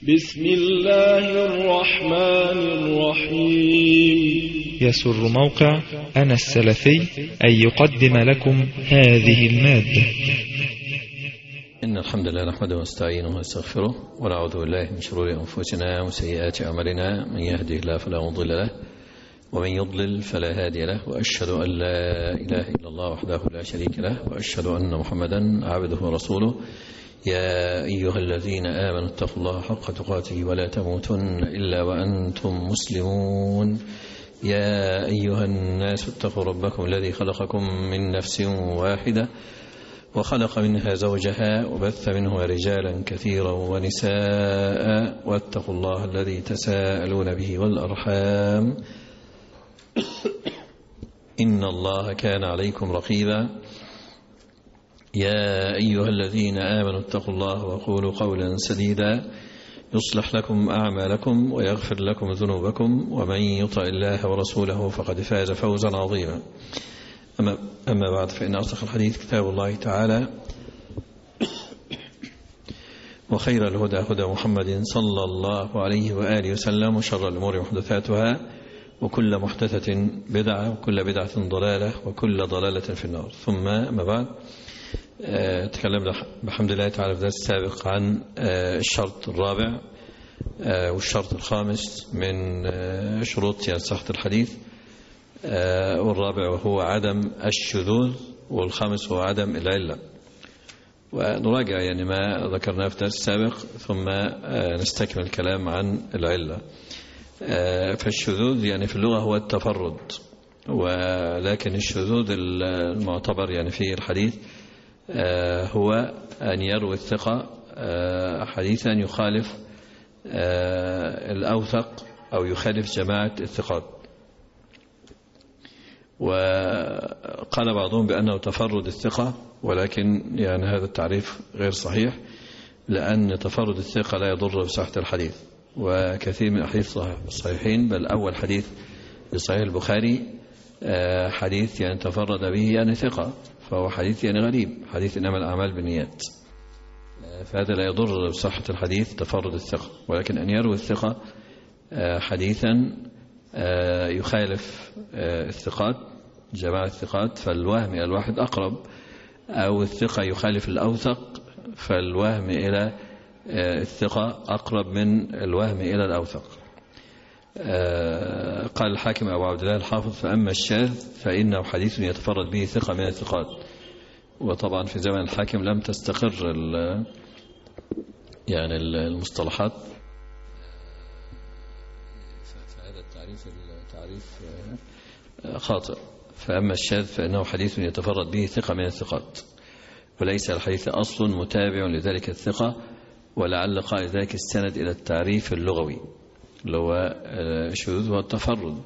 بسم الله الرحمن الرحيم. يسر موقع أنا السلفي أن يقدم لكم هذه المادة. إن الحمد لله نحمده ونستعينه ونستغفره ونعوذ بالله من شرور أنفسنا وسيئات أعمالنا، من يهده الله فلا مضل له ومن يضلل فلا هادي له، وأشهد أن لا إله إلا الله وحده لا شريك له، وأشهد أن محمدا عبده ورسوله. يا أيها الذين آمنوا اتقوا الله حق تقاته ولا تموتن إلا وأنتم مسلمون. يا أيها الناس اتقوا ربكم الذي خلقكم من نفس واحدة وخلق منها زوجها وبث منها رجالا كثيرا ونساء، واتقوا الله الذي تساءلون به والأرحام إن الله كان عليكم رقيبا. يا أيها الذين آمنوا اتقوا الله وقولوا قولا سديدا يصلح لكم أعمالكم ويغفر لكم ذنوبكم، ومن يطع الله ورسوله فقد فاز فوزا عظيما. أما بعد، فإن أصدق الحديث كتاب الله تعالى، وخير الهدى هدى محمد صلى الله عليه وآله وسلم، وشر الأمور محدثاتها، وكل محدثة بدعة، وكل بدعة ضلالة، وكل ضلالة في النار. ثم أما بعد، تكلمنا بحمد الله تعالى في الدرس السابق عن الشرط الرابع والشرط الخامس من شروط صحة الحديث، والرابع وهو عدم الشذوذ، والخامس هو عدم العلة. ونراجع يعني ما ذكرناه في الدرس السابق ثم نستكمل الكلام عن العلة. فالشذوذ يعني في اللغة هو التفرد، ولكن الشذوذ المعتبر يعني في الحديث هو أن يروي الثقة حديثا يخالف الأوثق أو يخالف جماعة الثقات. وقال بعضهم بأنه تفرد الثقة، ولكن يعني هذا التعريف غير صحيح، لأن تفرد الثقة لا يضر بصحة الحديث. وكثير من الحديث الصحيحين، بل أول حديث في صحيح البخاري حديث يعني تفرد به يعني ثقة، فهو حديث يعني غريب، حديث إنما الأعمال بالنيات، فهذا لا يضر بصحة الحديث تفرد الثقة. ولكن أن يروي الثقة حديثا يخالف الثقات جماعة الثقات، فالوهم إلى الواحد أقرب، أو الثقة يخالف الأوثق، فالوهم إلى الثقة أقرب من الوهم إلى الأوثق. قال الحاكم أبو عبد الله الحافظ: فأما الشاذ فإنه حديث يتفرد به ثقة من الثقات. وطبعا في زمن الحاكم لم تستقر يعني المصطلحات، فهذا التعريف خاطئ. فأما الشاذ فإنه حديث يتفرد به ثقة من الثقات، وليس الحديث أصل متابع لذلك الثقة. ولعل قائل ذلك استند إلى التعريف اللغوي اللي هو الشذوذ هو التفرد،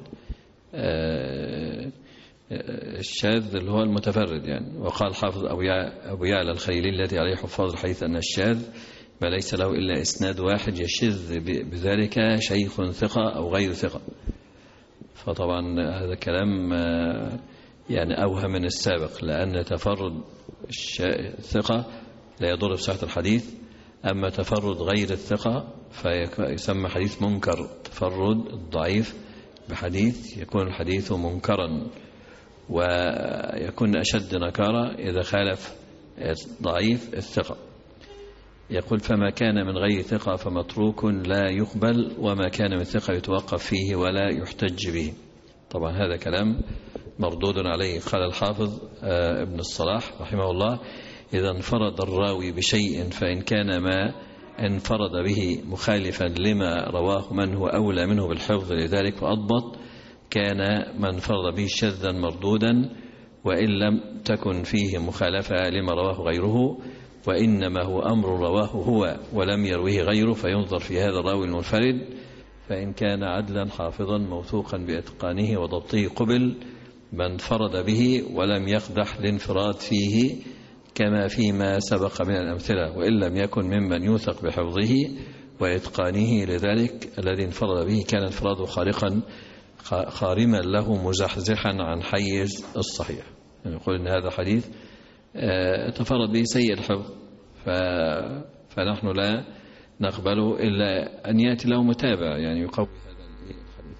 الشاذ اللي هو المتفرد يعني. وقال حافظ أبو يعلى الخليلي الذي عليه حفاظ الحديث أن الشاذ ما ليس له إلا إسناد واحد يشذ بذلك شيخ ثقة أو غير ثقة. فطبعا هذا كلام يعني أوهم من السابق، لأن تفرد الثقة لا يضر بصحة الحديث، أما تفرد غير الثقة فيسمى حديث منكر. تفرد الضعيف بحديث يكون الحديث منكرا، ويكون أشد نكارة إذا خالف ضعيف الثقة. يقول: فما كان من غير ثقة فمتروك لا يقبل، وما كان من ثقة يتوقف فيه ولا يحتج به. طبعا هذا كلام مردود عليه. قال الحافظ ابن الصلاح رحمه الله: إذا انفرد الراوي بشيء فإن كان ما انفرد به مخالفا لما رواه من هو أولى منه بالحفظ لذلك فأضبط، كان من انفرد به شذا مردودا، وإن لم تكن فيه مخالفة لما رواه غيره، وإنما هو أمر رواه هو ولم يرويه غيره، فينظر في هذا الراوي المنفرد، فإن كان عدلا حافظا موثوقا بإتقانه وضبطه قبل، من انفرد به ولم يقدح الانفراد فيه كما فيما سبق من الأمثلة، وإن لم يكن ممن يوثق بحفظه وإتقانه لذلك الذي انفرد به كان انفراده خارما له مزحزحا عن حيز الصحيح. يعني يقول إن هذا حديث تفرد به سيء الحفظ، فنحن لا نقبله إلا أن يأتي له متابع يعني يقوي هذا الحديث.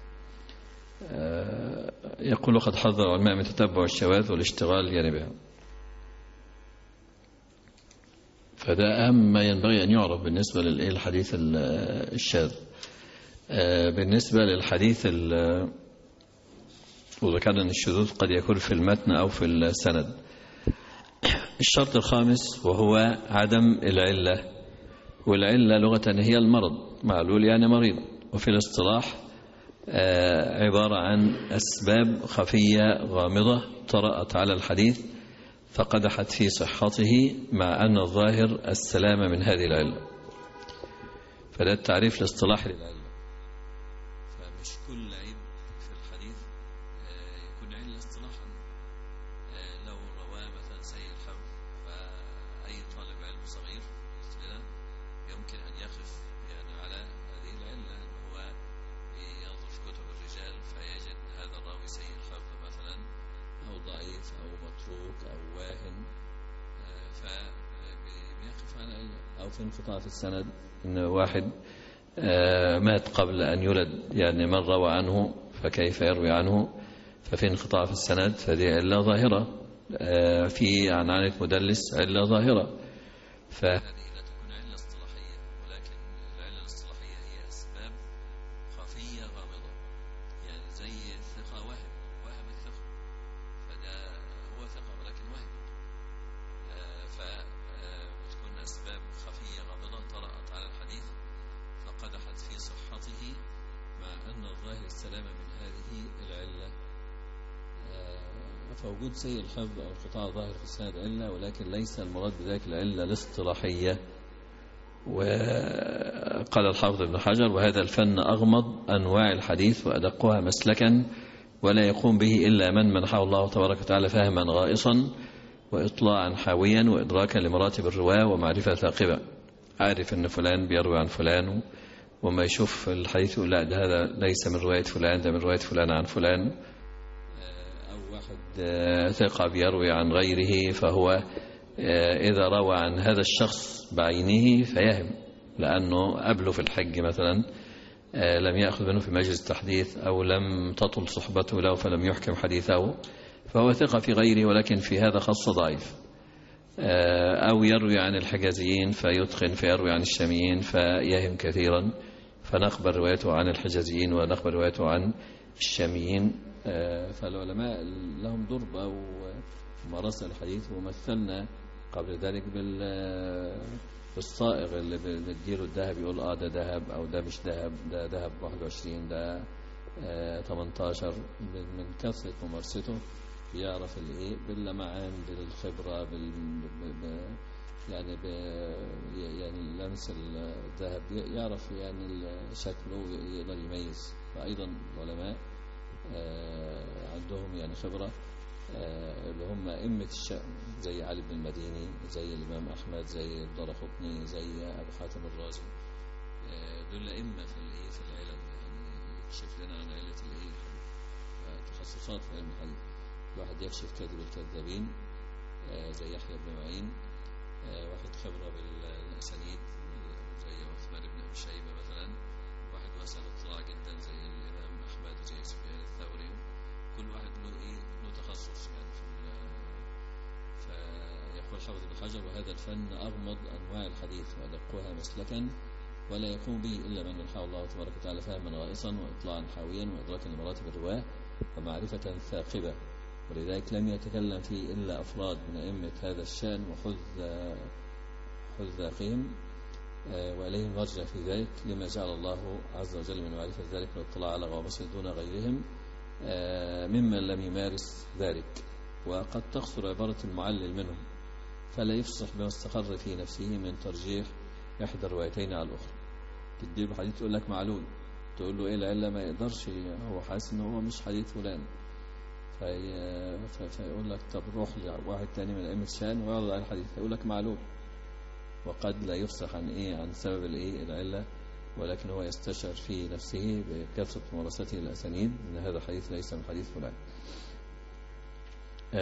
يقول قد حذر العلماء من تتبع الشواذ والاشتغال يعني بها. فده أهم ما ينبغي أن يعرف بالنسبة للحديث الشاذ. بالنسبة للحديث وذكرنا أن الشذوذ قد يكون في المتن أو في السند. الشرط الخامس وهو عدم العلة، والعلة لغة هي المرض، معلول يعني مريض، وفي الاصطلاح عبارة عن أسباب خفية غامضة طرأت على الحديث فقدحت في صحته مع أن الظاهر السلامة من هذه العلة. فده التعريف الاصطلاحي للعلة. فمش كل عيب في الحديث يكون علة اصطلاحا. لو رواه مثلا سيء الحفظ فأي طالب علم صغير مثلنا يمكن أن يقف يعني على هذه العلة، أنه هو ينظر في كتب الرجال فيجد هذا الراوي سيء الحفظ مثلا أو ضعيف أو متروك أو واهن، فبيقف على علة. أو في انقطاع في السند، إن واحد مات قبل أن يولد يعني من روى عنه فكيف يروي عنه، ففي انقطاع في السند فدي علة ظاهرة. في عنعنة مدلس علة ظاهرة. فهذه لا تكون علة اصطلاحية، ولكن العلة الاصطلاحية هي أسباب خفية غامضة، يعني زي الثقة وهم الثقة، فده هو ثقة ولكن وهم. فتكون أسباب خفية غامضة طرأت على الحديث فقدحت في صحته مع أن الظاهر السلامة من هذه العلة. فوجود سيء الحفظ أو انقطاع ظاهر في السند علة، ولكن ليس المراد بذلك العلة الاصطلاحية. وقال الحافظ ابن حجر: وهذا الفن أغمض أنواع الحديث وأدقها مسلكا، ولا يقوم به إلا من منحه الله تبارك وتعالى فهما غائصا وإطلاعا حاويا وإدراكا لمراتب الرواة ومعرفة ثاقبة، عارف أن فلان بيروي عن فلان، وما يشوف الحديث يقول لا ده هذا ليس من رواية فلان، ده من رواية فلان عن فلان. أو واحد ثقة بيروي عن غيره، فهو إذا روى عن هذا الشخص بعينه فيهم، لأنه قبله في الحج مثلا لم يأخذ منه في مجلس التحديث أو لم تطل صحبته له فلم يحكم حديثه، فهو ثقة في غيره ولكن في هذا خاصة ضعيف. أو يروي عن الحجازيين فيتقن فيروي عن الشاميين فيهم كثيرا، فنقبل روايته عن الحجازيين ونقبل روايته عن الشاميين. فالعلماء لهم ضربة وممارسة الحديث. ومثلنا قبل ذلك بالصائغ اللي بنديله الذهب، يقول ده ذهب أو ده مش ذهب، ده ذهب 21 ده 18. من كثرة ممارسته يعرف الايه باللمعان بالخبرة يعني لمس الذهب يعرف يعني شكله يقدر يميز. فأيضا العلماء عندهم يعني خبرة، اللي هم أئمة الشأن زي علي بن المديني، زي الإمام أحمد، زي الدارقطني، زي أبو حاتم الرازي. دول أئمة في العلم، يعني يكشف لنا عن علة تخصصات في علم الحديث. واحد يكشف كذب الكذابين زي يحيى بن معين، واحد خبرة بالأسانيد زي عثمان بن أبي شيبة مثلا، واحد واسع الاطلاع جدا زي الإمام أحمد وزي سفيان الثوري. كل واحد له تخصص يعني فيقول حافظ ابن حجر: وهذا الفن أغمض أنواع الحديث وأدقها مسلكا، ولا يقوم به إلا من منحه الله تبارك وتعالى فهما غائصا وإطلاعا حاويا وإدراكا لمراتب الرواة ومعرفة ثاقبة. ولذلك لم يتكلم فيه إلا أفراد من أئمة هذا الشأن وحذاقهم، وإليهم مرجع في ذلك لما جعل الله عز وجل من معرفة ذلك والاطلاع على غوامصه دون غيرهم ممن لم يمارس ذلك. وقد تقصر عبارة المعلل منهم، فلا يفصح بما استقر في نفسه من ترجيح إحدى الروايتين على الأخرى. تديله حديث تقول لك معلول، تقول له إيه العلة، ما يقدرش، هو حاسس إنه هو مش حديث فلان، فيقول لك طب روح لواحد تاني من أئمة الشأن ويعرض على الحديث يقول لك معلول، وقد لا يفصح عن سبب العلة، ولكن هو يستشعر في نفسه بكثرة ممارسته الأسانيد أن هذا الحديث ليس من حديث فلان.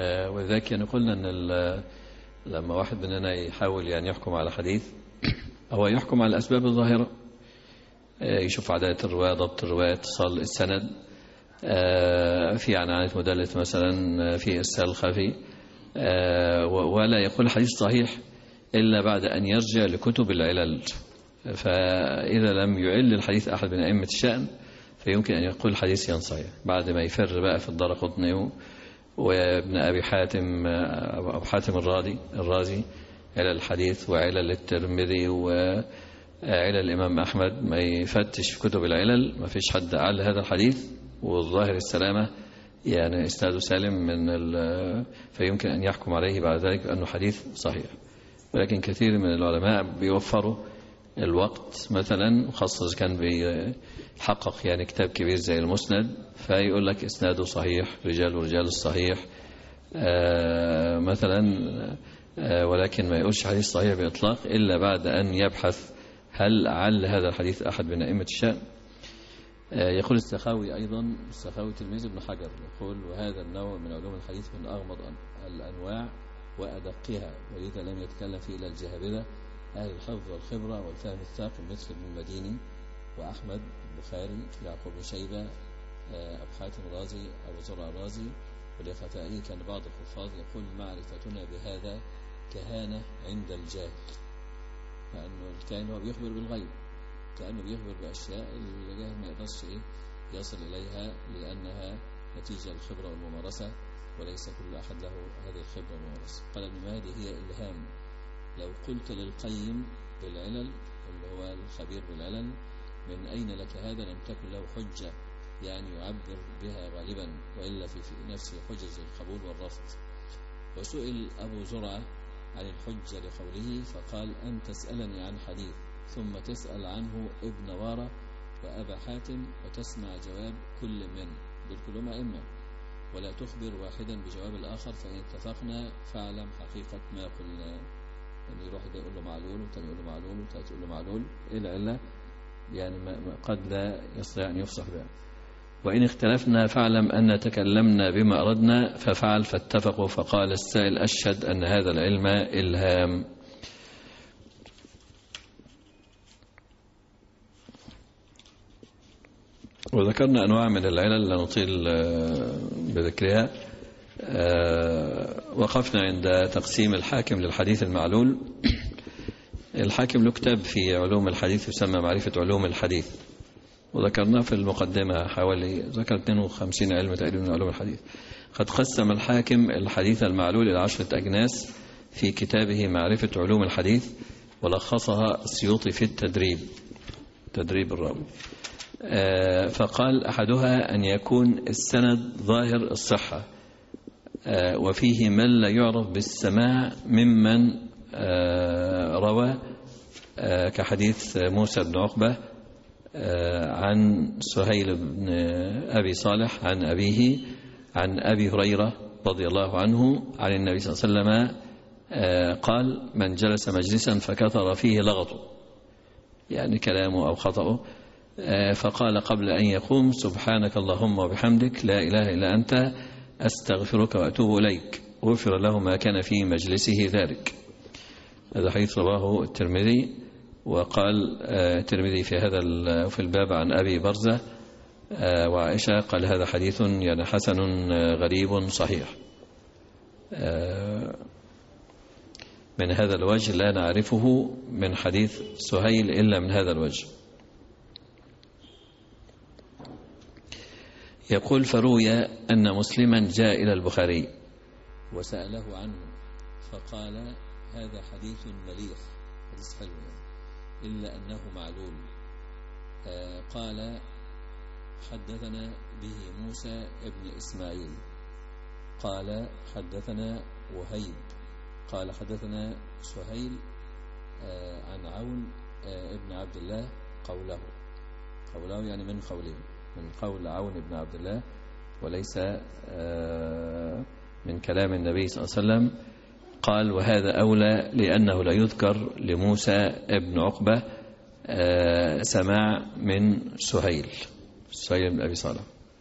وذلك يعني قلنا أن لما واحد مننا يحاول يعني يحكم على حديث هو يحكم على الأسباب الظاهرة، يشوف عدالة الرواية، ضبط الرواية، اتصال السند، في عنعنة مدلس مثلا، في إرسال خفي، ولا يقول حديث صحيح إلا بعد أن يرجع لكتب العلل. فإذا لم يعل الحديث أحد من أئمة الشأن فيمكن أن يقول الحديث صحيح بعد ما يفر بقى في الدارقطني وابن أبي حاتم، أبو حاتم الرازي علل الحديث، وعلل الترمذي، وعلل الإمام أحمد، ما يفتش في كتب العلل ما فيش حد أعل هذا الحديث والظاهر السلامة، يعني إسناده سالم فيمكن أن يحكم عليه بعد ذلك بأنه حديث صحيح. ولكن كثير من العلماء بيوفروا الوقت مثلا، خاصة إذا كان بيحقق يعني كتاب كبير زي المسند، فيقول لك إسناده صحيح، رجال ورجال الصحيح مثلا، ولكن ما يقولش حديث صحيح بإطلاق إلا بعد أن يبحث هل أعل هذا الحديث أحد من أئمة الشأن. يقول السخاوي أيضا، السخاوي تلميذ ابن حجر، يقول: وهذا النوع من علوم الحديث من أغمض الأنواع وأدقها، ولذا لم يتكلم فيه إلا الجهابذة أهل الحفظ والخبرة والفهم الثاقب، مثل ابن المديني وأحمد البخاري، يعقوب بن شيبة، أبو حاتم الرازي، أبو زرع الرازي. ولخطائه كان بعض الحفاظ يقول: معرفتنا بهذا كهانة عند الجاهل، لأنه الكائن هو بيخبر بالغيب، كأنه بيخبر بأشياء الجاهل ما يقدرش يصل إليها، لأنها نتيجة الخبرة والممارسة، وليس كل أحد له هذه الخبرة والممارسة. قال ابن مهدي: هي إلهام. لو قلت للقيم بالعلل، اللي هو الخبير بالعلل، من أين لك هذا؟ لم تكن له حجة يعني يعبر بها غالبا، وإلا في نفسه حجج القبول والرفض. وسئل أبو زرعة عن الحجة لقوله فقال: أن تسألني عن حديث ثم تسأل عنه ابن وارة وأبا حاتم وتسمع جواب كل من دول كلهم أئمة، ولا تخبر واحدا بجواب الآخر، فإن اتفقنا فاعلم حقيقة ما قلنا. يعني يروح ده يقول له معلول، وتاني يقول له معلول، وتالت يقول له معلول، إلا يعني قد لا يستطيع أن يفصح بها. وإن اختلفنا فاعلم أن تكلمنا بما أردنا، ففعل فاتفقوا. فقال السائل: أشهد أن هذا العلم إلهام. وذكرنا أنواع من العلل لا نطيل بذكرها. وقفنا عند تقسيم الحاكم للحديث المعلول. الحاكم له كتاب في علوم الحديث يسمى معرفة علوم الحديث، وذكرنا في المقدمة حوالي ذكر 52 علم تقريبا من علوم الحديث. قد قسم الحاكم الحديث المعلول إلى 10 أجناس في كتابه معرفة علوم الحديث، ولخصها السيوطي في تدريب الراوي. فقال: أحدها أن يكون السند ظاهر الصحة، وفيه من لا يعرف بالسماع ممن روى، كحديث موسى بن عقبة عن سهيل بن أبي صالح عن أبيه عن أبي هريرة رضي الله عنه عن النبي صلى الله عليه وسلم قال: من جلس مجلسا فكثر فيه لغطه، يعني كلامه أو خطأه، فقال قبل أن يقوم: سبحانك اللهم وبحمدك لا إله إلا أنت أستغفرك وأتوب إليك، غفر له ما كان في مجلسه ذلك. هذا حديث رواه الترمذي. وقال الترمذي في الباب عن أبي برزة وعائشة، قال: هذا حديث يعني حسن غريب صحيح. من هذا الوجه لا نعرفه من حديث سهيل إلا من هذا الوجه. يقول: فروي أن مسلما جاء إلى البخاري وسأله عنه فقال: هذا حديث مليح، حديث حلو إلا أنه معلول. قال: حدثنا به موسى ابن إسماعيل قال: حدثنا وهيب قال: حدثنا سهيل عن عون ابن عبد الله قوله يعني من قول عون ابن عبد الله، وليس من كلام النبي صلى الله عليه وسلم. قال: وهذا أولى لأنه لا يذكر لموسى ابن عقبة سماع من سهيل بن أبي صالح.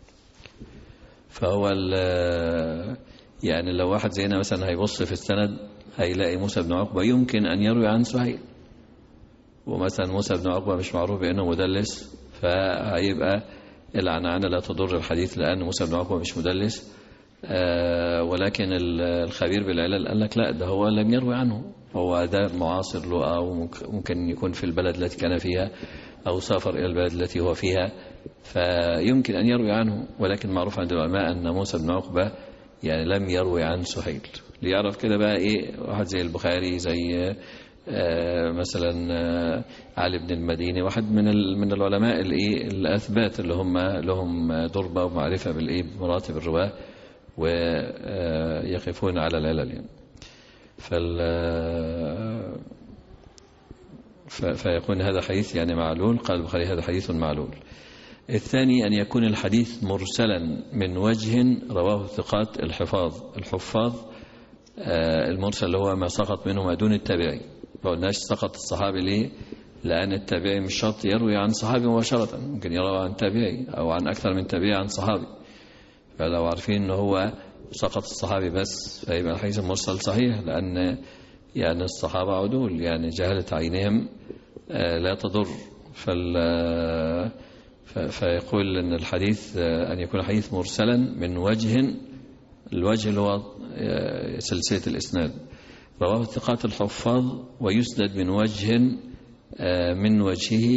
فهو يعني لو واحد زينا مثلا هيبص في السند هيلاقي موسى بن عقبة يمكن أن يروي عن سهيل، ومثلا موسى بن عقبة مش معروف بأنه مدلس، فهيبقى العنعنة لا تضر الحديث لأن موسى بن عقبة مش مدلس. ولكن الخبير بالعلل قال لك لا، ده هو لم يروي عنه، هو ده معاصر له، أو ممكن يكون في البلد التي كان فيها أو سافر إلى البلد التي هو فيها، فيمكن أن يروي عنه. ولكن معروف عند العلماء أن موسى بن عقبة يعني لم يروي عن سهيل. ليعرف كده بقى إيه، واحد زي البخاري، زي مثلا علي بن المديني، واحد من العلماء الأثبات اللي هم لهم ضربة ومعرفة بمراتب الرواة ويقفون على العلل يعني. فيكون هذا حديث يعني معلول. قال البخاري هذا حديث معلول. الثاني أن يكون الحديث مرسلا من وجه رواه الثقات الحفاظ. المرسل اللي هو ما سقط منه ما دون التابعي. ما قلناش سقط الصحابي ليه؟ لأن التابعي مش شرط يروي عن صحابي مباشرة، ممكن يروي عن تابعي أو عن أكثر من تابعي عن صحابي. فلو عارفين أنه هو سقط الصحابي بس فيبقى الحديث المرسل صحيح، لأن يعني الصحابة عدول، يعني جهلة عينهم لا تضر. فيقول أن الحديث أن يكون الحديث مرسلا من وجه، الوجه اللي هو سلسلة الإسناد، رواه الثقات الحفاظ، ويسند من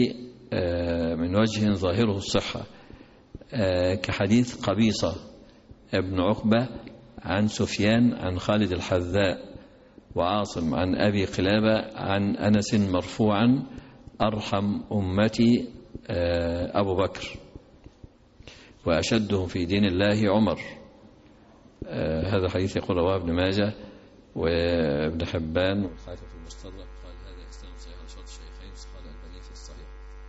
وجه ظاهره الصحة، كحديث قبيصة ابن عقبة عن سفيان عن خالد الحذاء وعاصم عن أبي قلابة عن أنس مرفوعا: أرحم أمتي أبو بكر وأشدهم في دين الله عمر. هذا حديث يقول رواه ابن ماجه وابن حبان والحاكم في المستدرك. قال هذا إسناد صحيح على شرط الشيخين، قال الألباني في الصحيح.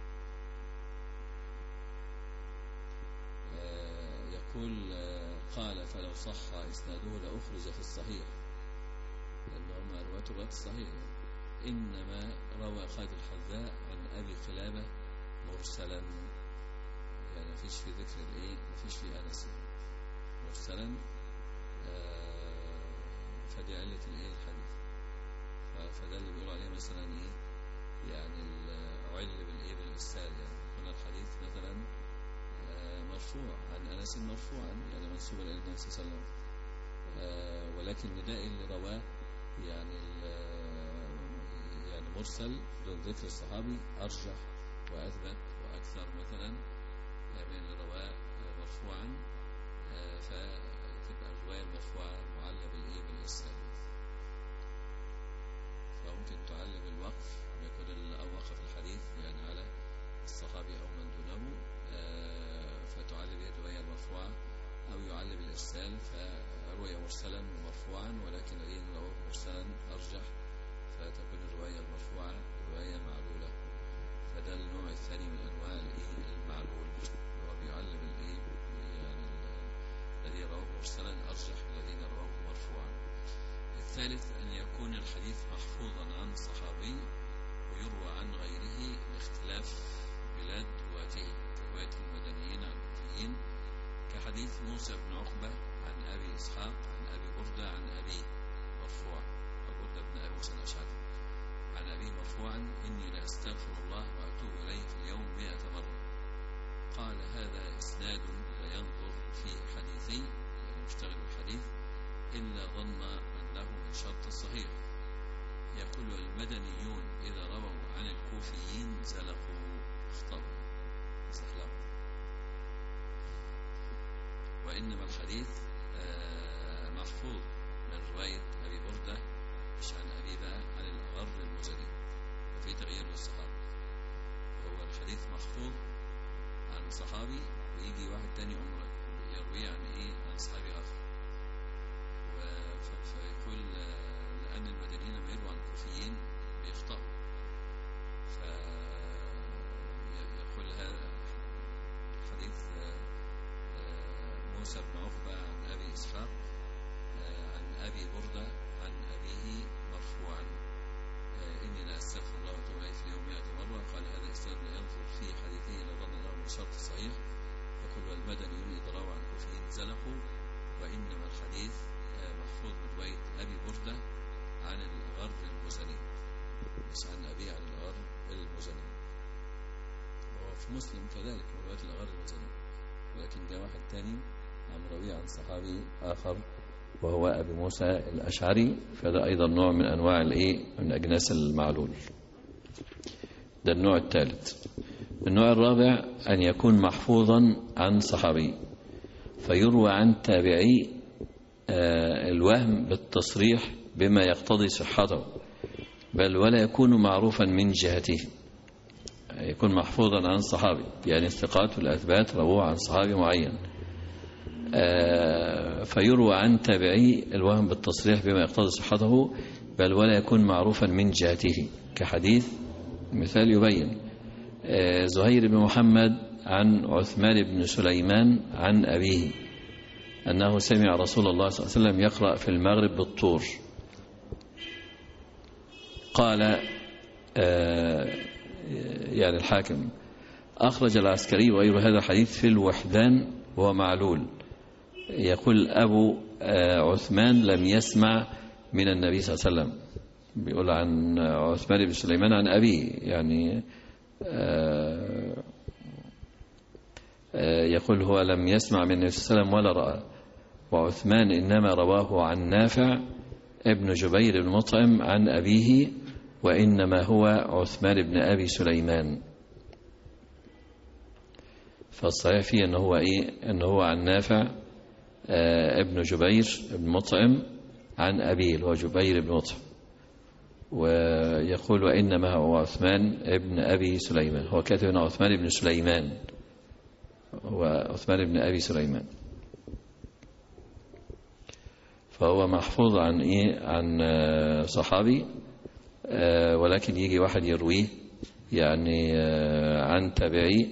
يقول قال فلو صح إسناده لأخرج في الصحيح، لأنهم رواة الصحيح. إنما روى خالد الحذاء عن أبي قلابة مرسلا، يعني ما فيش في ذكر ما فيش في أنس، مرسلا. فدي علة الحديث. فده اللي بيقولوا عليه مثلا يعني العل بالإرسال، يعني يكون الحديث مثلا مرفوع عن أنس مرفوعا، يعني منسوبا إلى النبي صلى الله عليه وسلم، ولكن نداء اللي رواه يعني مرسل دون ذكر الصحابي أرجح وأثبت وأكثر مثلا من اللي رواه مرفوعا. فتبقى الرواية المرفوعة معلة بالإرسال. فممكن تعلم الوقف، يكون وقف الحديث يعني على الصحابي أو من دونه، فتعلم به الرواية المرفوعة، أو يعلم الإرسال فروي مرسلا ومرفوعا، ولكن رواه مرسلا أرجح، فتكون الرواية المرفوعة رواية معلولة. فده النوع الثاني من أنواع المعلول، هو بيعلم يعني الذي رواه مرسلا أرجح من الذين رواه مرفوعا. الثالث أن يكون الحديث محفوظا عن صحابي ويروى عن غيره لاختلاف بلاد رواته، كرواية المدنيين عن الكوفيين، كحديث موسى بن عقبة عن أبي إسحاق عن أبي بردة عن أبي مرفوع، بردة بن أبي موسى الأشعري عن أبي مرفوعا: إني لأستغفر الله وأتوب إليه في اليوم 100 مرة. قال هذا إسناد لا ينظر في حديثي، يعني مشتغل بالحديث، إلا ظن أنه من شرط الصحيح. يقول المدنيون إذا رووا عن الكوفيين زلقوا، اخطأوا، زحلقوا. وإنما الحديث محفوظ من رواية أبي بردة، مش عن أبي بقى، عن الأغر المزني، وفي تغيير للصحابة. هو الحديث محفوظ عن صحابي، ويجي واحد تاني يروي عن عن صحابي آخر. فيقول لأن المدنيين لما يرووا عن الكوفيين بيخطئوا، فيقول هذا حديث موسى بن عقبة عن أبي إسحاق عن أبي بردة عن أبيه مرفوعا: إني لا أستغفر الله وأتوب إليه في اليوم 100 مرة. قال هذا إسناد لا ينظر في حديثه إلا ظن أنه من شرط الصحيح. يقول والمدنيون إذا رووا عن الكوفيين زلقوا. وإنما الحديث محفوظ من رواية أبي بردة عن الغر المزني، مسلم كذلك من رواية الأغر المزني، ولكن جاء واحد تاني عن روي عن صحابي آخر وهو أبي موسى الأشعري، فده أيضا نوع من أنواع من أجناس المعلول. ده النوع الثالث. النوع الرابع أن يكون محفوظا عن صحابي فيروى عن تابعي الوهم بالتصريح بما يقتضي صحته، بل ولا يكون معروفا من جهته. يكون محفوظا عن صحابي، يعني الثقات والأثبات رووه عن صحابي معين، فيروى عن تابعي الوهم بالتصريح بما يقتضي صحته، بل ولا يكون معروفا من جهته، كحديث مثال يبين زهير بن محمد عن عثمان بن سليمان عن أبيه أنه سمع رسول الله صلى الله عليه وسلم يقرأ في المغرب بالطور. قال يعني الحاكم أخرج العسكري وغير هذا الحديث في الوحدان وهو معلول. يقول أبو عثمان لم يسمع من النبي صلى الله عليه وسلم، بيقول عن عثمان بن سليمان عن أبيه، يعني يقول هو لم يسمع من النبي صلى الله عليه وسلم ولا رأى، وعثمان إنما رواه عن نافع ابن جبير بن مطعم عن أبيه، وإنما هو عثمان بن أبي سليمان. فالصحيح فيه أنه هو عن نافع ابن جبير بن مطعم عن أبيه اللي هو جبير بن مطعم، ويقول وإنما هو عثمان ابن أبي سليمان. هو كاتب هنا عثمان بن سليمان، هو عثمان بن أبي سليمان، فهو محفوظ عن صحابي، ولكن يجي واحد يرويه يعني عن تابعي،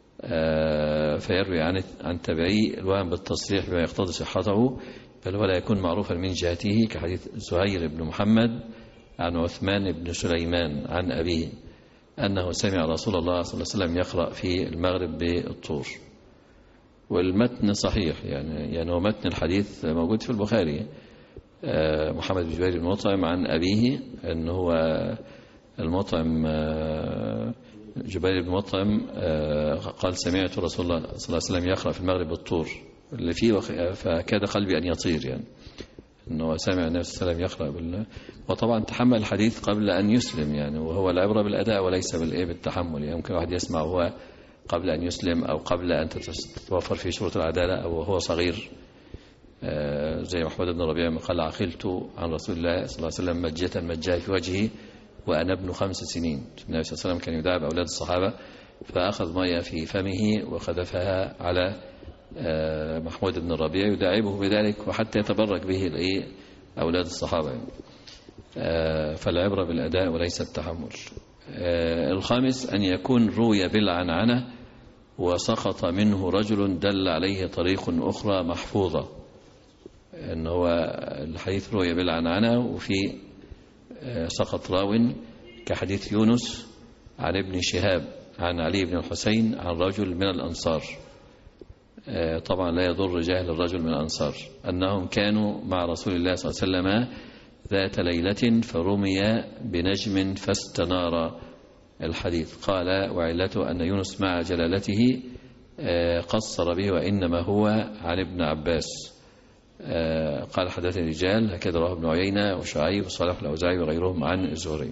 فيروي عن تابعي الوهم بالتصريح بما يقتضي صحته، بل ولا يكون معروفا من جهته، كحديث زهير بن محمد عن عثمان بن سليمان عن أبيه أنه سمع رسول الله صلى الله عليه وسلم يقرأ في المغرب بالطور. والمتن صحيح، يعني هو متن الحديث موجود في البخاري. محمد بن جبير بن مطعم عن أبيه أنه هو المطعم جبير بن مطعم قال سمعت رسول الله صلى الله عليه وسلم يقرأ في المغرب بالطور اللي فيه، فكاد قلبي أن يطير، يعني أنه سمع النبي صلى الله عليه وسلم يقرأ وطبعا تحمل الحديث قبل أن يسلم، يعني وهو العبرة بالأداء وليس بالتحمل. يعني ممكن واحد يسمع هو قبل أن يسلم أو قبل أن تتوفر في شروط العدالة أو هو صغير، زي محمد بن ربيع قال عقلت عن رسول الله صلى الله عليه وسلم مجة مجاه في وجهه وأنا ابن 5 سنين. النبي صلى الله عليه وسلم كان يداعب أولاد الصحابة، فأخذ مية في فمه وخذفها على محمود بن الربيع يداعبه بذلك وحتى يتبرك به أولاد الصحابة. فالعبرة بالأداء وليس التحمل. الخامس أن يكون روي بالعنعنة وسقط منه رجل دل عليه طريق أخرى محفوظة، أن هو الحديث روي بالعنعنة وفي سقط راو، كحديث يونس عن ابن شهاب عن علي بن الحسين عن رجل من الأنصار. طبعا لا يضر جهل الرجل من الأنصار، أنهم كانوا مع رسول الله صلى الله عليه وسلم ذات ليلة فرمي بنجم فاستنار. الحديث قال وعلته أن يونس مع جلالته قصر به وإنما هو عن ابن عباس. قال حدثني الرجال هكذا رواه ابن عيينة وشعيب وصالح الأوزاعي وغيرهم عن الزهري.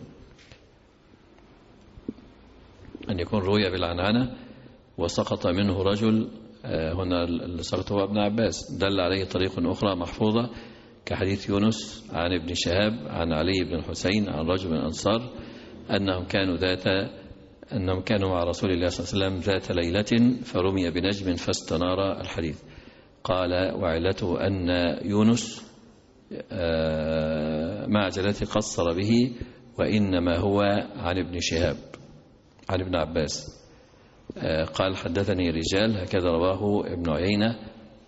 أن يكون روي بالعنعنة وسقط منه رجل، هنا اللي سقط هو ابن عباس، دل عليه طريق أخرى محفوظة، كحديث يونس عن ابن شهاب عن علي بن الحسين عن رجل من الأنصار أنهم كانوا مع رسول الله صلى الله عليه وسلم ذات ليلة فرمي بنجم فاستنار. الحديث قال وعلته أن يونس مع جلالته قصر به وإنما هو عن ابن شهاب عن ابن عباس. قال حدثني رجال هكذا رواه ابن عيينة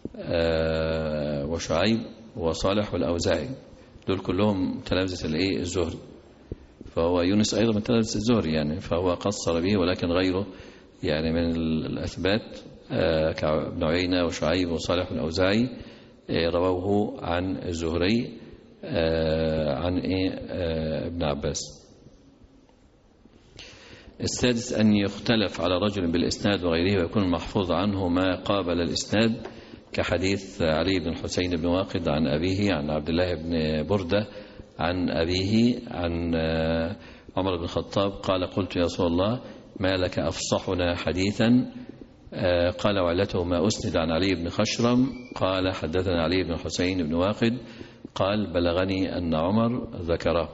وشعيب وصالح والأوزاعي، دول كلهم تلامذة الزهري، فهو يونس أيضا من تلامذة الزهري، يعني فهو قصر به، ولكن غيره يعني من الأثبات كابن عيينة وشعيب وصالح والأوزاعي رووه عن الزهري عن ابن عباس. السادس أن يختلف على رجل بالإسناد وغيره ويكون محفوظ عنه ما قابل الإسناد، كحديث علي بن الحسين بن واقد عن أبيه عن عبد الله بن بردة عن أبيه عن عمر بن الخطاب قال قلت يا رسول الله ما لك أفصحنا حديثا؟ قال وعلته ما أسند عن علي بن خشرم قال حدثنا علي بن الحسين بن واقد قال بلغني أن عمر ذكره.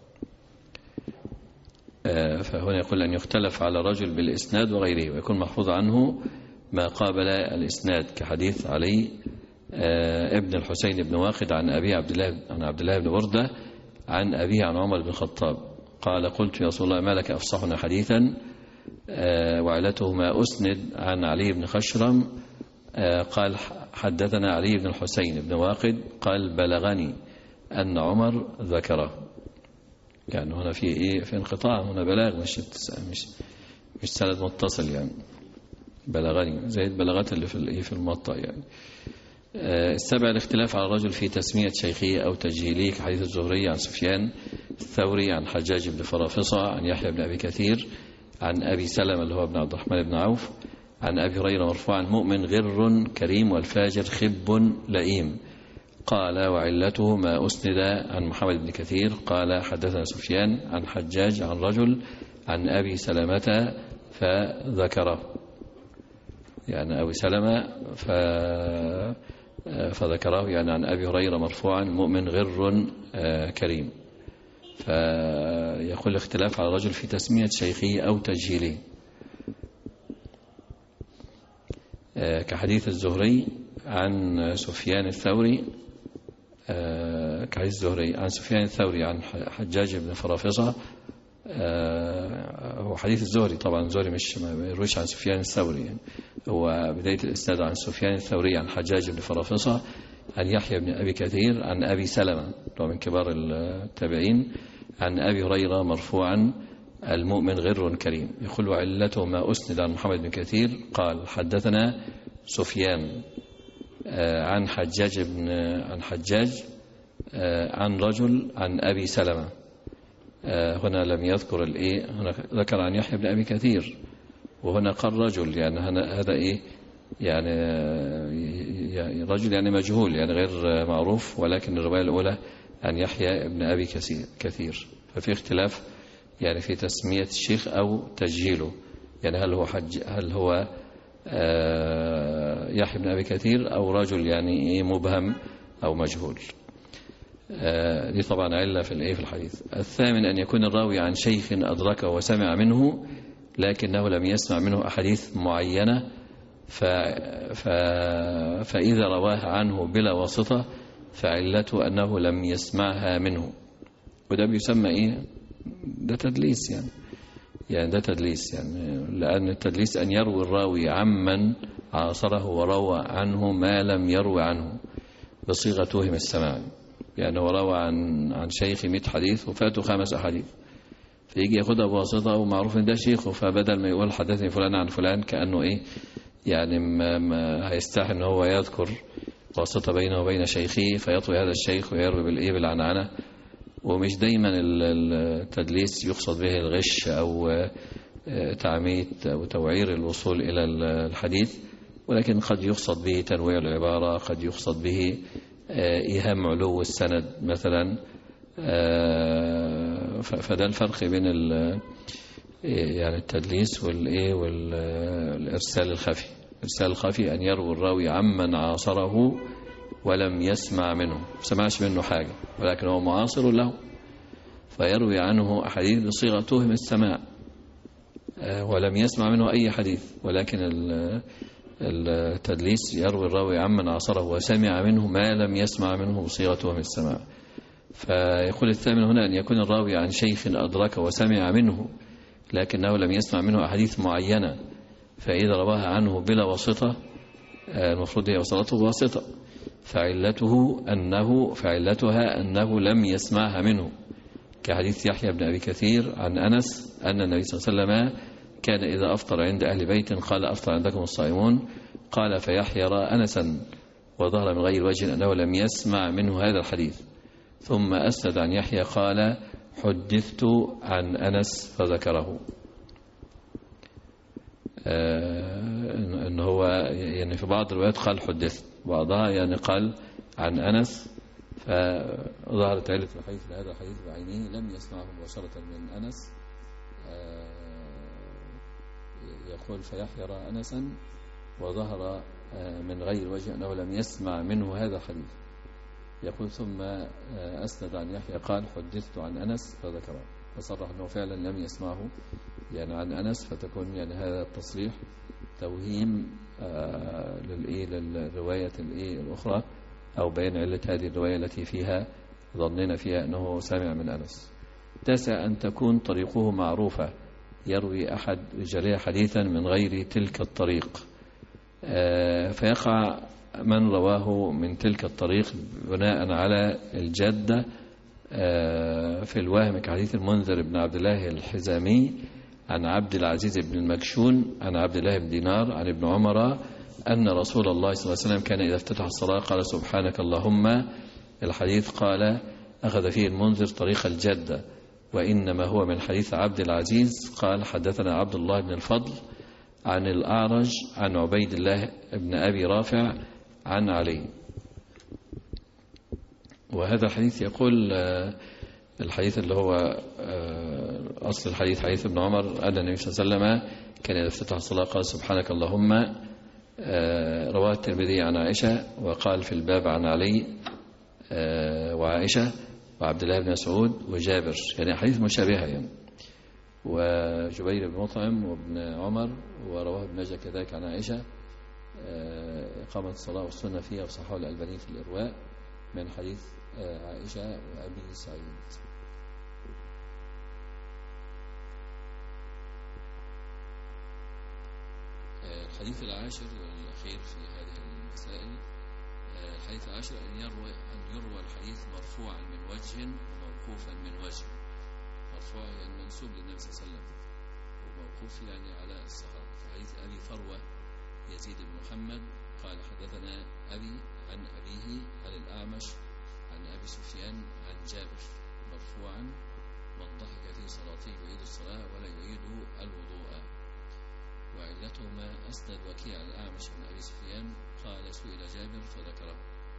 فهنا يقول أن يختلف على رجل بالإسناد وغيره ويكون محفوظ عنه ما قابل الإسناد، كحديث علي ابن الحسين بن واقد عن أبي عبد الله بن بردة عن أبيه عن عمر بن الخطاب قال قلت يا رسول الله ما لك أفصحنا حديثا؟ وعلته ما أسند عن علي بن خشرم قال حدثنا علي بن الحسين بن واقد قال بلغني أن عمر ذكره. يعني هنا في إيه؟ في انقطاع، هنا بلاغ مش سند متصل، يعني بلغني زي البلاغات اللي في الموطأ. يعني السابع الاختلاف على الرجل في تسمية شيخه أو تجهيله، كحديث الزهري عن سفيان الثوري عن حجاج بن فرافصة عن يحيى بن أبي كثير عن أبي سلمة اللي هو ابن عبد الرحمن بن عوف عن أبي هريرة مرفوعا مؤمن غر كريم والفاجر خب لئيم. قال وعلته ما أسند عن محمد بن كثير قال حدثنا سفيان عن حجاج عن رجل عن أبي سلمة فذكره، يعني أبي سلمة فذكره يعني عن أبي هريرة مرفوعا مؤمن غر كريم. فيقول الاختلاف على الرجل في تسمية شيخه أو تجهيله، كحديث الزهري عن سفيان الثوري كحديث الزهري عن سفيان الثوري عن حجاج بن فرافصة. هو حديث الزهري طبعا، الزهري مش ما يرويش عن سفيان الثوري، يعني هو بداية الإسناد عن سفيان الثوري عن حجاج بن فرافصة عن يحيى بن أبي كثير عن أبي سلمة من كبار التابعين عن أبي هريرة مرفوعا المؤمن غر كريم. يقول وعلته ما أسند عن محمد بن كثير قال حدثنا سفيان عن حجاج عن رجل عن أبي سلمة. هنا لم يذكر الإيه، هنا ذكر عن يحيى بن أبي كثير وهنا قال رجل، يعني هذا إيه، يعني رجل يعني مجهول يعني غير معروف، ولكن الرواية الأولى عن يحيى بن أبي كثير. ففي اختلاف يعني في تسمية الشيخ أو تجهيله، يعني هل هو يحيى بن أبي كثير أو رجل يعني إيه مبهم أو مجهول. دي طبعا علة في الحديث. الثامن أن يكون الراوي عن شيخ أدركه وسمع منه لكنه لم يسمع منه أحاديث معينة، فإذا رواه عنه بلا واسطة فعلته أنه لم يسمعها منه، وده بيسمى إيه؟ ده تدليس يعني ده تدليس، يعني لأن التدليس أن يروي الراوي عمن عاصره وروى عنه ما لم يروي عنه بصيغة توهم السماع. يعني هو روى عن شيخ 100 حديث وفاته 5 أحاديث، فيجي ياخدها بواسطة ومعروف ان ده شيخه، فبدل ما يقول حدثني فلان عن فلان كأنه ايه يعني ما هيستحي ان هو يذكر واسطة بينه وبين شيخه فيطوي هذا الشيخ ويروي بالايه بالعنعنة. ومش دايما التدليس يقصد به الغش او تعميت او توعير الوصول الى الحديث، ولكن قد يقصد به تنويع العبارة، قد يقصد به إيهام علو السند مثلا. فده الفرق بين يعني التدليس والإرسال الخفي. الإرسال الخفي أن يروي الراوي عمن عاصره ولم يسمع منه، ما سمعش منه حاجة ولكن هو معاصر له، فيروي عنه أحاديث بصيغة توهم السماع ولم يسمع منه أي حديث. ولكن التدليس يروي الراوي عمن عاصره وسمع منه ما لم يسمع منه بصيغة توهم السماع. فيقول الثامن هنا أن يكون الراوي عن شيخ أدرك وسمع منه لكنه لم يسمع منه أحاديث معينة، فإذا رواها عنه بلا واسطة المفروض هي وصلته بواسطة، فعلتها أنه لم يسمعها منه، كحديث يحيى بن أبي كثير عن أنس أن النبي صلى الله عليه وسلم كان إذا أفطر عند أهل بيت قال أفطر عندكم الصائمون، قال فيحيى رأى أنسا وظهر من غير وجه أنه لم يسمع منه هذا الحديث، ثم أسند عن يحيى قال حدثت عن أنس فذكره. إن هو يعني في بعض الروايات قال حدث، بعضها يعني قال عن أنس، فظهرت علة الحديث لهذا الحديث بعينه لم يسمعه مباشرة من أنس. يقول فيحيى رأى أنسا، وظهر من غير وجه أنه لم يسمع منه هذا الحديث. يقول ثم أسند عن يحيى قال حدثت عن أنس فذكره، فصرح أنه فعلا لم يسمعه يعني عن أنس، فتكون يعني هذا التصريح توهيم للرواية الأخرى، أو بيان علة هذه الرواية التي فيها ظننا فيها أنه سمع من أنس. 9 أن تكون طريقه معروفة، يروي أحد رجاليه حديثا من غير تلك الطريق، فيقع من رواه من تلك الطريق بناء على الجدة في الوهم، كحديث المنذر بن عبد الله الحزامي عن عبد العزيز بن المكشون عن عبد الله بن دينار عن ابن عمر أن رسول الله صلى الله عليه وسلم كان إذا افتتح الصلاة قال سبحانك اللهم. الحديث قال أخذ فيه المنذر طريق الجدة، وإنما هو من حديث عبد العزيز قال حدثنا عبد الله بن الفضل عن الأعرج عن عبيد الله بن أبي رافع عن علي. وهذا الحديث يقول الحديث اللي هو أصل الحديث حديث ابن عمر أن النبي صلى الله عليه وسلم كان إذا افتتح الصلاة قال سبحانك اللهم. رواه الترمذي عن عائشة وقال في الباب عن علي وعائشة وعبد الله بن مسعود وجابر، يعني حديث مشابهة يعني، وجبير بن مطعم وابن عمر، ورواه ابن ماجه كذلك عن عائشة إقامة الصلاة والسنة فيها، وصححه الألباني في الإرواء من حديث عائشة وأبي سعيد. الحديث العاشر والأخير في هذه المسائل، الحديث العاشر أن يروى الحديث مرفوعا من وجه وموقوفا من وجه. مرفوع يعني منسوب للنبي صلى الله عليه وسلم، وموقوف يعني على الصحابة. في حديث أبي فروة يزيد بن محمد قال حدثنا أبي عن أبيه عن الأعمش عن أبي سفيان عن جابر مرفوعا من ضحك في صلاته يعيد الصلاة ولا يعيد الوضوء. وعلته ما أسند وكيع الأعمش عن أبي سفيان قال سئل جابر فذكره.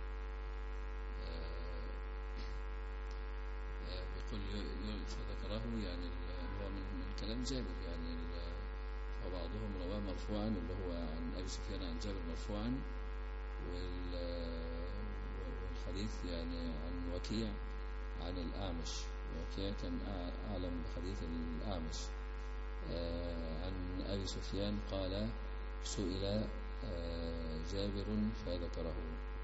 يقول فذكره يعني هو من كلام جابر يعني، وبعضهم رواه مرفوعا اللي هو عن أبي سفيان عن جابر مرفوعا، والحديث يعني عن وكيع عن الأعمش، وكيع كان أعلم بحديث الأعمش عن أبي سفيان قال سئل جابر فذكره.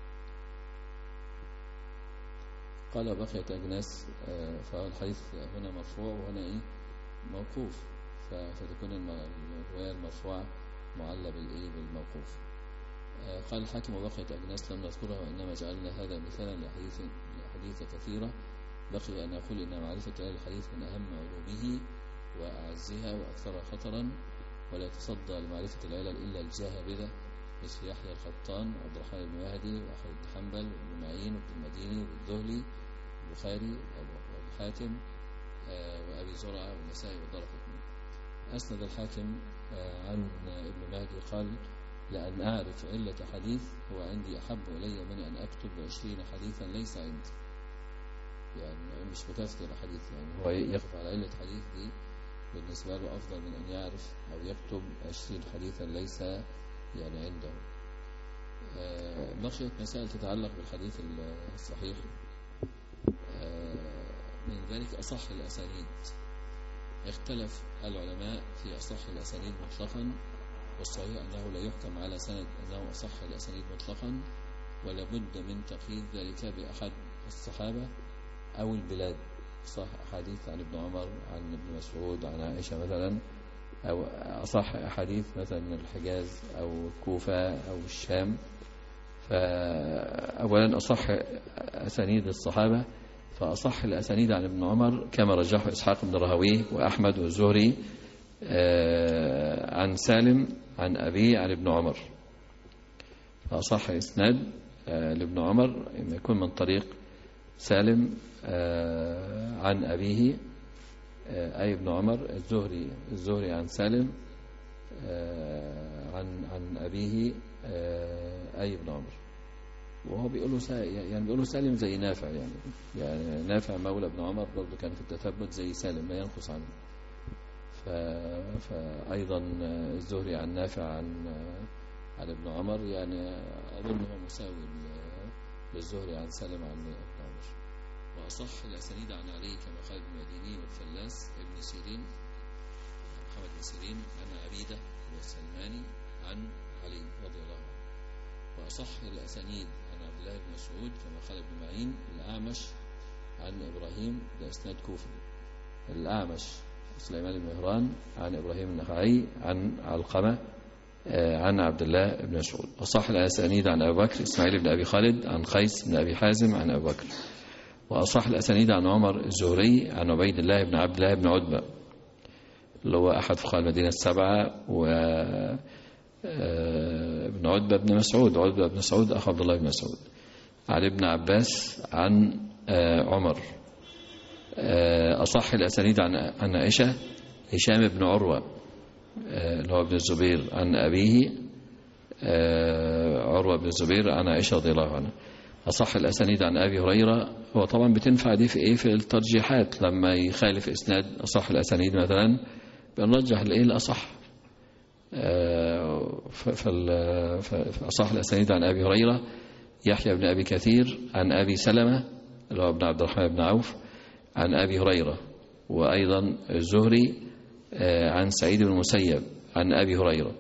قال بقيت أجناس، فالحديث هنا مرفوع وهنا موقوف، فتكون الرواية المرفوعة معلة بالموقوف. قال الحاكم وبقيت أجناس لم نذكرها، وإنما جعلنا هذا مثالا لأحاديث كثيرة بقي أن أقول إن معرفة أهل الحديث من أهم علومه وأعزها وأكثرها خطرا، ولا يتصدى لمعرفة العلل إلا الجاهبذة مثل يحيى القطان وعبد الرحمن بن مهدي وأحمد بن حنبل وابن معين وابن المديني والذهلي والبخاري وأبو حاتم وأبي زرعة والنسائي والدارقطني. أسند الحاكم عن ابن مهدي قال لأن أعرف علة حديث هو عندي أحب إلي من أن أكتب 20 حديثا ليس عندي، يعني مش بكثرة الحديث، يعني هو يقف على علة حديث دي بالنسبة له أفضل من أن يعرف أو يكتب 20 حديثا ليس يعني عنده. بقيت مسائل تتعلق بالحديث الصحيح، من ذلك أصح الأسانيد. اختلف العلماء في أصح الأسانيد مطلقا، والصحيح أنه لا يحكم على سند أنه أصح الأسانيد مطلقا، ولا بد من تقييد ذلك بأحد الصحابة أو البلاد. صح أحاديث عن ابن عمر عن ابن مسعود عن عائشة مثلا، أو أصح أحاديث مثلا الحجاز أو الكوفة أو الشام. فأولا أصح أسانيد الصحابة، فأصح الأسانيد عن ابن عمر كما رجحه إسحاق بن راهويه وأحمد والزهري عن سالم عن أبي عن ابن عمر. فأصح إسناد لابن عمر إن يكون من طريق سالم عن أبيه أي ابن عمر، الزهري عن سالم عن أبيه أي بن عمر، وهو بيقول له سالم زي نافع، يعني نافع مولى ابن عمر برضه كان في التثبت زي سالم لا ينقص عنه. فأيضا الزهري عن نافع عن ابن عمر، يعني أظن هو مساوي للزهري عن سالم عن ابن عمر. وأصح الأسانيد عن علي كما قال ابن المديني والفلاس ابن سيرين محمد بن سيرين عن عبيدة والسلماني عن علي رضي الله عنه. وأصح الأسانيد عن عبد الله بن مسعود كما قال ابن معين الأعمش عن إبراهيم، ده إسناد كوفي، الأعمش سليمان بن مهران عن إبراهيم النخعي عن علقمة عن عبد الله بن مسعود. وصح الأسانيد عن أبي بكر إسماعيل بن أبي خالد عن قيس بن أبي حازم عن أبي بكر. وأصح الأسانيد عن عمر الزهري عن عبيد الله بن عبد الله بن عتبة اللي هو أحد فقهاء المدينة السبعة، وابن عتبة بن مسعود، عتبة بن مسعود أخو عبد الله بن مسعود، عن ابن عباس عن عمر. أصح الأسانيد عن عائشة هشام بن عروة اللي هو ابن الزبير عن أبيه عروة بن الزبير عن عائشة رضي الله عنها. أصح الأسانيد عن أبي هريرة، هو طبعا بتنفع دي في إيه؟ في الترجيحات، لما يخالف إسناد أصح الأسانيد مثلا بنرجح الإيه الأصح. فأصح الأسانيد عن أبي هريرة يحيى بن أبي كثير عن أبي سلمة اللي هو ابن عبد الرحمن بن عوف عن أبي هريرة. وأيضا الزهري عن سعيد بن المسيب عن أبي هريرة.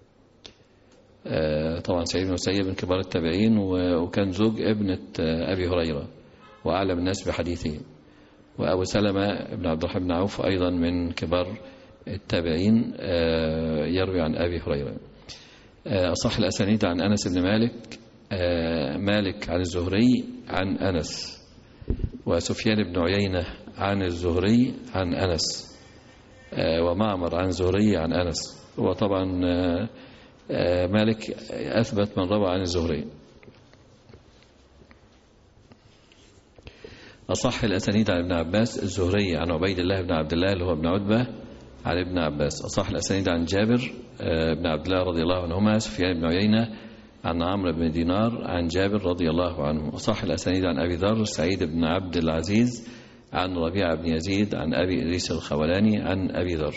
طبعا سعيد بن المسيب من كبار التابعين، وكان زوج ابنة أبي هريرة وأعلم الناس بحديثه. وأبو سلمة بن عبد الرحمن بن عوف أيضا من كبار التابعين يروي عن أبي هريرة. أصح الأسانيد عن أنس بن مالك مالك عن الزهري عن أنس. وسفيان بن عيينة عن الزهري عن أنس. ومعمر عن الزهري عن أنس. وطبعا مالك أثبت من روى عن الزهري. أصح الأسانيد عن ابن عباس الزهري عن عبيد الله بن عبد الله اللي هو ابن عتبة عن ابن عباس. أصح الأسانيد عن جابر بن عبد الله رضي الله عنهما سفيان بن عيينة عن عمرو بن دينار عن جابر رضي الله عنه. أصح الأسانيد عن أبي ذر سعيد بن عبد العزيز عن ربيعة بن يزيد عن أبي إدريس الخولاني عن أبي ذر.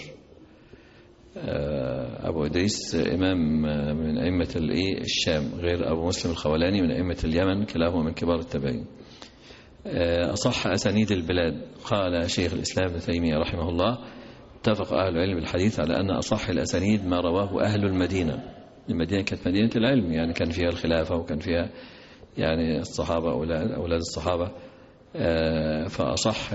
أبو إدريس إمام من أئمة الشام، غير أبو مسلم الخولاني من أئمة اليمن، كلاهما من كبار التابعين. أصح أسانيد البلاد قال شيخ الإسلام ابن تيمية رحمه الله اتفق أهل العلم بالحديث على أن أصح الأسانيد ما رواه أهل المدينة. المدينة كانت مدينة العلم، يعني كان فيها الخلافة وكان فيها يعني الصحابة أولاد الصحابة. فأصح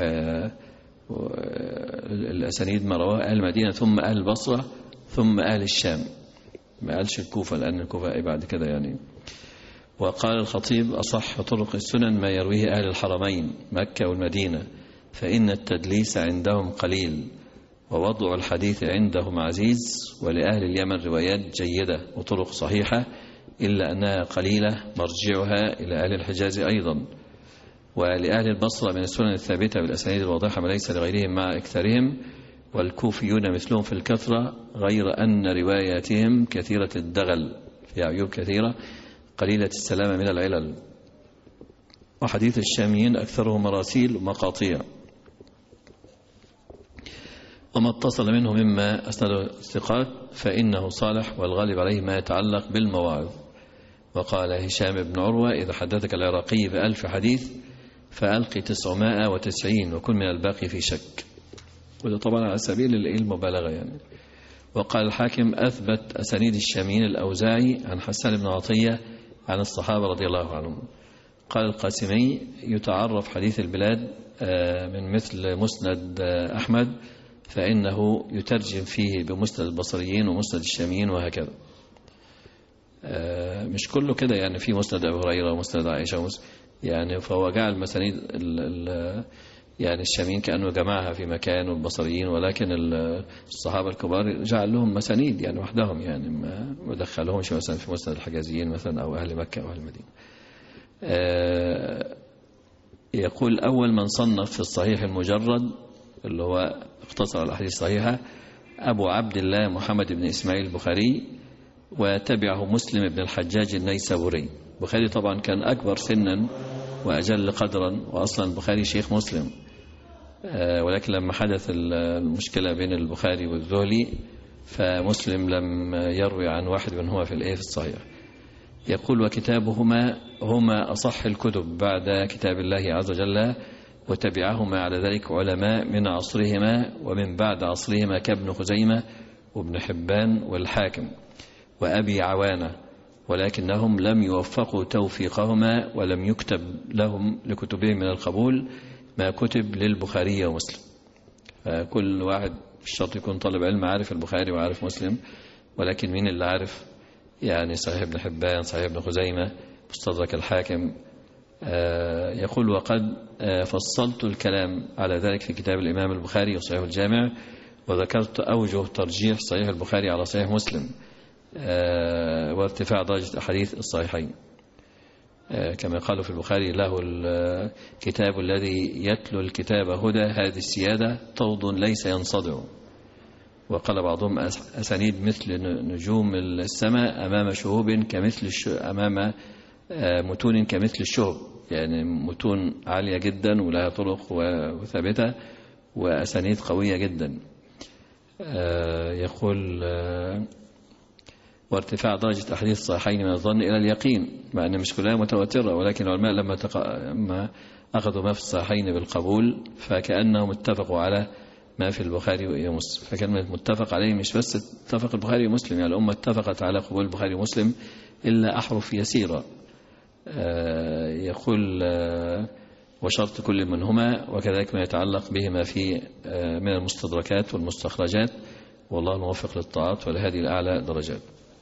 الأسانيد ما رواه أهل المدينة ثم أهل البصرة ثم أهل الشام، ما قالش الكوفة لأن الكوفة بعد كده يعني. وقال الخطيب أصح طرق السنن ما يرويه أهل الحرمين مكة والمدينة، فإن التدليس عندهم قليل ووضع الحديث عندهم عزيز، ولأهل اليمن روايات جيدة وطرق صحيحة إلا أنها قليلة مرجعها إلى أهل الحجاز أيضا. ولأهل البصرة من السنن الثابتة بالأسانيد الواضحة ما ليس لغيرهم مع إكثرهم، والكوفيون مثلهم في الكثرة، غير أن رواياتهم كثيرة الدغل في عيوب كثيرة قليلة السلامة من العلل. وحديث الشاميين أكثره مراسيل ومقاطيع، وما اتصل منه مما أسنده الثقات فإنه صالح، والغالب عليه ما يتعلق بالمواعظ. وقال هشام بن عروة إذا حدثك العراقي ب1000 حديث فألقي 990 وكن من الباقي في شك. وده طبعا على سبيل المبالغة يعني. وقال الحاكم أثبت أسانيد الشاميين الأوزاعي عن حسان بن عطية عن الصحابة رضي الله عنهم. قال القاسمي يتعرف حديث البلاد من مثل مسند أحمد، فإنه يترجم فيه بمسند البصريين ومسند الشاميين وهكذا. مش كله كده يعني، في مسند أبي هريرة ومسند عائشة يعني. فهو جعل مسانيد يعني الشاميين كأنه جمعها في مكان والبصريين، ولكن الصحابة الكبار جعل لهم مسانيد يعني وحدهم، يعني ما دخلهمش مثلا في مسند الحجازيين مثلا أو أهل مكة أو أهل المدينة. يقول أول من صنف في الصحيح المجرد اللي هو اقتصر على الأحاديث الصحيحة أبو عبد الله محمد بن إسماعيل البخاري، وتبعه مسلم بن الحجاج النيسابوري. البخاري طبعا كان أكبر سنا وأجل قدرا، وأصلا البخاري شيخ مسلم، ولكن لما حدث المشكلة بين البخاري والذهلي فمسلم لم يروي عن واحد منهما في الصحيح. يقول وكتابهما هما أصح الكتب بعد كتاب الله عز وجل، وتبعهما على ذلك علماء من عصرهما ومن بعد عصرهما كابن خزيمة وابن حبان والحاكم وأبي عوانة، ولكنهم لم يوفقوا توفيقهما، ولم يكتب لهم لكتبهم من القبول ما كتب للبخاري ومسلم. فكل واحد الشرط يكون طالب علم عارف البخاري وعارف مسلم، ولكن مين اللي عارف يعني صحيح ابن حبان، صحيح ابن خزيمة، مستدرك الحاكم. يقول وقد فصلت الكلام على ذلك في كتاب الإمام البخاري وصحيح الجامع، وذكرت أوجه ترجيح صحيح البخاري على صحيح مسلم وارتفاع درجة أحاديث الصحيحين. كما قالوا في البخاري له الكتاب الذي يتلو الكتاب هدى، هذه السيادة طود ليس ينصدع. وقال بعضهم أسانيد مثل نجوم السماء أمام شهوب كمثل أمام متون كمثل الشهب، يعني متون عالية جدا ولها طرق وثابتة وأسانيد قوية جدا. يقول وارتفاع درجة أحاديث الصحيحين من الظن إلى اليقين، مع أن مش كلها متواترة، ولكن العلماء لما أخذوا ما في الصحيحين بالقبول فكأنهم اتفقوا على ما في البخاري ومسلم. فكلمة متفق عليه مش بس اتفق البخاري ومسلم، يعني الأمة اتفقت على قبول البخاري ومسلم إلا أحرف يسيرة. يقول وشرط كل منهما وكذلك ما يتعلق بهما في من المستدركات والمستخرجات، والله الموفق للطاعات ولهذه الأعلى درجات.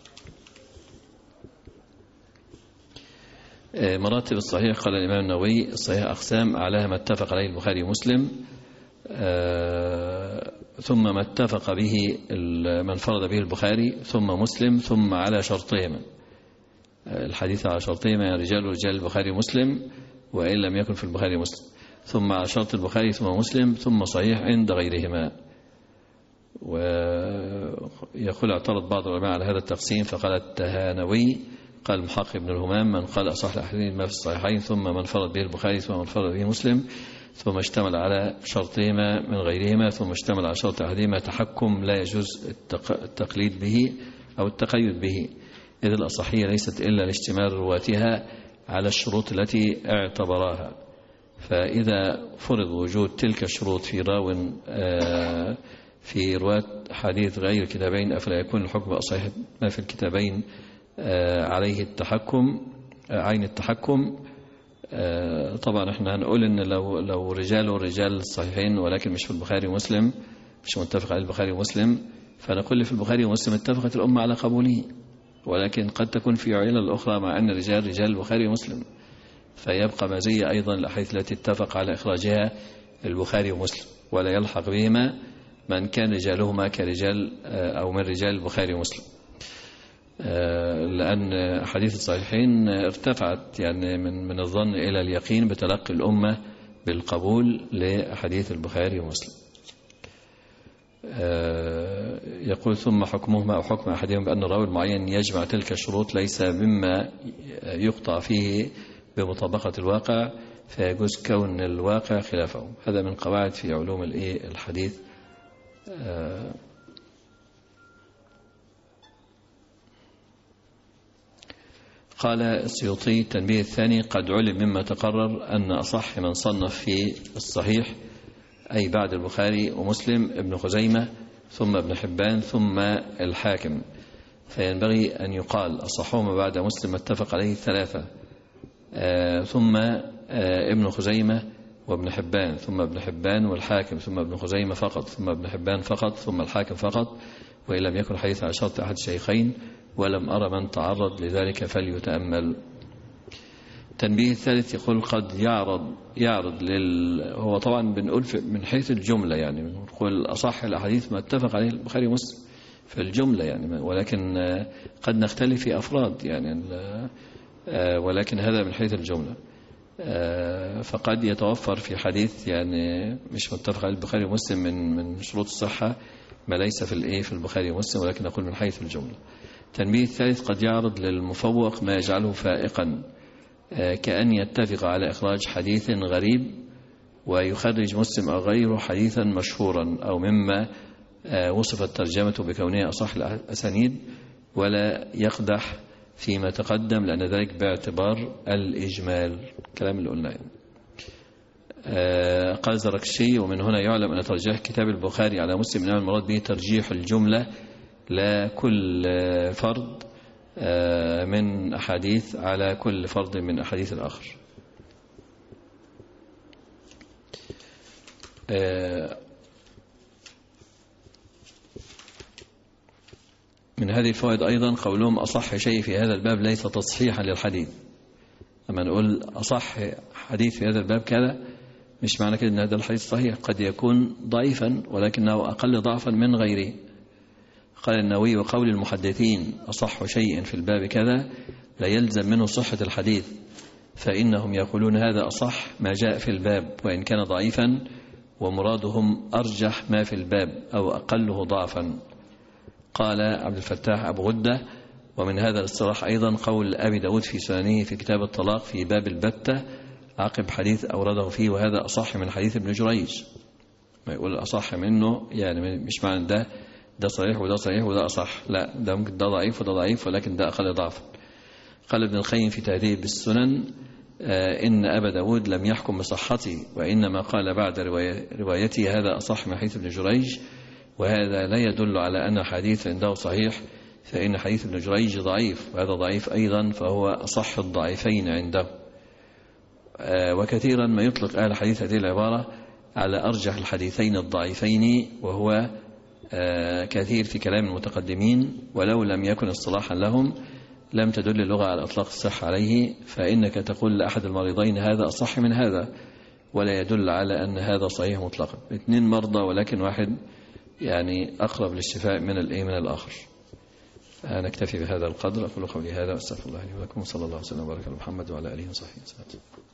مراتب الصحيح قال الإمام النووي الصحيح أقسام، أعلاها ما اتفق عليه البخاري ومسلم، ثم ما اتفق به من فرد به البخاري ثم مسلم، ثم على شرطهما. الحديث على شرطهما يعني رجال البخاري ومسلم، وإن لم يكن في البخاري ومسلم، ثم على شرط البخاري ثم مسلم، ثم صحيح عند غيرهما. ويقول اعترض بعض العلماء على هذا التقسيم فقال التهانوي قال محقق ابن الهمام من قال أصح الأحاديث ما في الصحيحين ثم من فرد به البخاري ثم من فرد به مسلم، ثم اشتمل على شرطهما من غيرهما، ثم اشتمل على شرط أحدهما تحكم لا يجوز التقليد به أو التقيد به، إذ الأصحية ليست إلا لاشتمال رواتها على الشروط التي اعتبراها. فإذا فرض وجود تلك الشروط في راو في رواة حديث غير الكتابين أفلا يكون الحكم أصحيح ما في الكتابين عليه التحكم عين التحكم. طبعا احنا هنقول ان لو رجال الصحيحين ولكن مش في البخاري ومسلم، مش متفق على البخاري ومسلم، فنقول في البخاري ومسلم اتفقت الأمة على قبوله، ولكن قد تكون في علل الأخرى مع أن رجال البخاري ومسلم، فيبقى مزية أيضا الأحاديث التي اتفق على إخراجها البخاري ومسلم، ولا يلحق بهما من كان رجالهما كرجال أو من رجال البخاري ومسلم، لأن أحاديث الصحيحين ارتفعت يعني من الظن إلى اليقين بتلقي الأمة بالقبول لأحاديث البخاري ومسلم. يقول ثم حكمهما أو حكم أحدهم بأن الراوي المعين يجمع تلك الشروط ليس مما يقطع فيه بمطابقة الواقع، فيجوز كون الواقع خلافه. هذا من قواعد في علوم الحديث. قال السيوطي التنبيه الثاني قد علم مما تقرر أن أصح من صنف في الصحيح أي بعد البخاري ومسلم ابن خزيمة ثم ابن حبان ثم الحاكم، فينبغي أن يقال أصحهما بعد مسلم اتفق عليه ثلاثة، ثم ابن خزيمة وابن حبان ثم ابن حبان والحاكم ثم ابن خزيمة فقط ثم ابن حبان فقط ثم الحاكم فقط، وإن لم يكن حديث على شرط أحد الشيخين ولم أرى من تعرض لذلك فليتأمل. التنبيه الثالث يقول قد يعرض هو طبعا بنقول من حيث الجملة، يعني بنقول أصح الأحاديث ما اتفق عليه البخاري ومسلم في الجملة يعني، ولكن قد نختلف في أفراد يعني، ولكن هذا من حيث الجملة. فقد يتوفر في حديث يعني مش متفق عليه البخاري ومسلم من شروط الصحة ما ليس في البخاري ومسلم، ولكن نقول من حيث الجملة. التنبيه الثالث: قد يعرض للمفوق ما يجعله فائقا، كأن يتفق على إخراج حديث غريب ويخرج مسلم أو غيره حديثا مشهورا، أو مما وصفت ترجمته بكونه أصح الأسانيد، ولا يقدح فيما تقدم لأن ذلك باعتبار الإجمال، كلام اللي قلناه. قال زركشي: ومن هنا يعلم أن ترجيح كتاب البخاري على مسلم إنما المراد به ترجيح الجملة لا كل فرد من أحاديث على كل فرد من أحاديث الآخر. من هذه الفوائد أيضا قولهم أصح شيء في هذا الباب ليس تصحيحا للحديث. لما نقول أصح حديث في هذا الباب كذا، مش معنى كده أن هذا الحديث صحيح، قد يكون ضعيفا ولكنه أقل ضعفا من غيره. قال النووي: وقول المحدثين أصح شيء في الباب كذا لا يلزم منه صحة الحديث، فإنهم يقولون هذا أصح ما جاء في الباب وإن كان ضعيفا، ومرادهم أرجح ما في الباب أو أقله ضعفا. قال عبد الفتاح أبو غدة: ومن هذا الاصطلاح أيضا قول أبي داود في سننه في كتاب الطلاق في باب البتة عقب حديث أورده فيه: وهذا أصح من حديث ابن جريج. ما يقول أصح منه يعني مش معنى ده صحيح وده صحيح وده أصح، لا، ده ممكن ده ضعيف وده ضعيف ولكن ده أقل ضعفا. قال ابن القيم في تهذيب السنن: إن أبا داود لم يحكم بصحته، وإنما قال بعد روايته هذا أصح من حديث ابن جريج، وهذا لا يدل على أن حديث عنده صحيح، فإن حديث ابن جريج ضعيف وهذا ضعيف أيضا، فهو أصح الضعيفين عنده. وكثيرا ما يطلق أهل الحديث هذه العبارة على أرجح الحديثين الضعيفين، وهو كثير في كلام المتقدمين، ولو لم يكن اصطلاحا لهم لم تدل اللغة على إطلاق الصحة عليه، فإنك تقول لأحد المريضين هذا أصح من هذا، ولا يدل على أن هذا صحيح مطلقا. اثنين مرضى ولكن واحد يعني أقرب للشفاء من الآخر. نكتفي بهذا القدر. أقول قولي هذا وأستغفر الله لي ولكم، وصلى الله وسلم وبارك على محمد وعلى آله وصحبه وسلم.